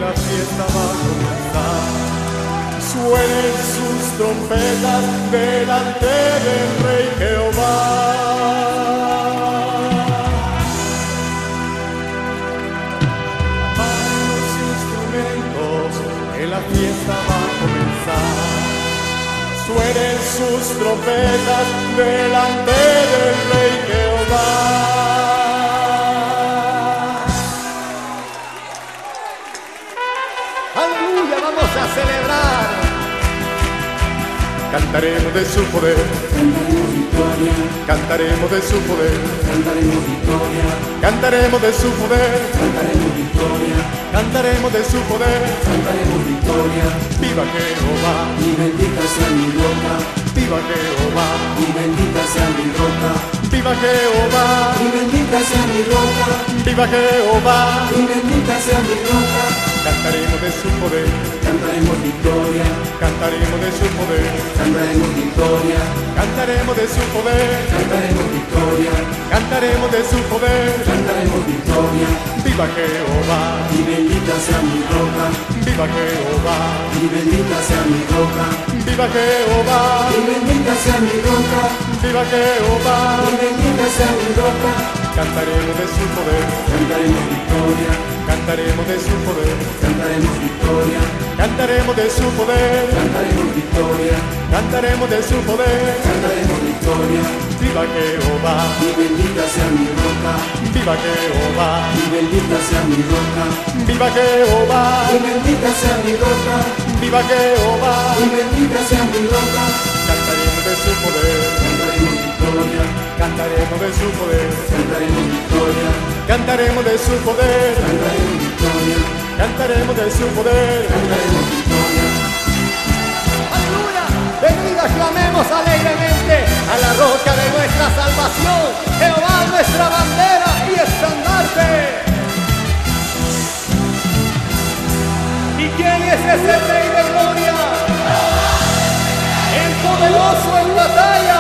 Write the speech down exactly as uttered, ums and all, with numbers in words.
la fiesta va a comenzar. Suenen sus trompetas delante del Rey Jehová. Van los instrumentos, que la fiesta va a comenzar. Suenen sus trompetas delante del Rey Jehová. Aleluya, vamos a celebrar. Cantaremos de su poder, Cantaremos victoria, cantaremos de su poder, cantaremos victoria, cantaremos de su poder, cantaremos victoria, cantaremos de su poder. cantaremos victoria. Viva Jehová, Y bendita sea mi roca, viva Jehová, y bendita sea mi roca, viva Jehová, y bendita sea mi roca, viva Jehová. y bendita sea mi roca. Cantaremos de su poder, Cantaremos victoria, cantaremos de su poder, cantaremos victoria, cantaremos de su poder, cantaremos victoria, cantaremos de su poder. cantaremos victoria. Viva Jehová, Y bendita sea mi roca, viva Jehová, y bendita sea mi roca, viva Jehová, y bendita sea mi roca, viva Jehová. y bendita sea mi roca. Cantaremos de su poder, Cantaremos victoria, cantaremos de su poder, cantaremos victoria, cantaremos de su poder, cantaremos victoria, cantaremos de su poder. cantaremos victoria. Viva Jehová, Y bendita sea mi roca, viva Jehová, y bendita sea mi roca, viva Jehová, y bendita sea mi roca, viva Jehová. y bendita sea mi roca. Cantaremos de su poder, Cantaremos victoria, cantaremos de su poder, cantaremos victoria, cantaremos de su poder, cantaremos victoria, cantaremos de su poder. cantaremos victoria. Aleluya, venid aclamemos alegremente a la roca de nuestra salvación, Jehová nuestra bandera y estandarte. ¿Y quién es ese Rey de gloria? El poderoso en batalla.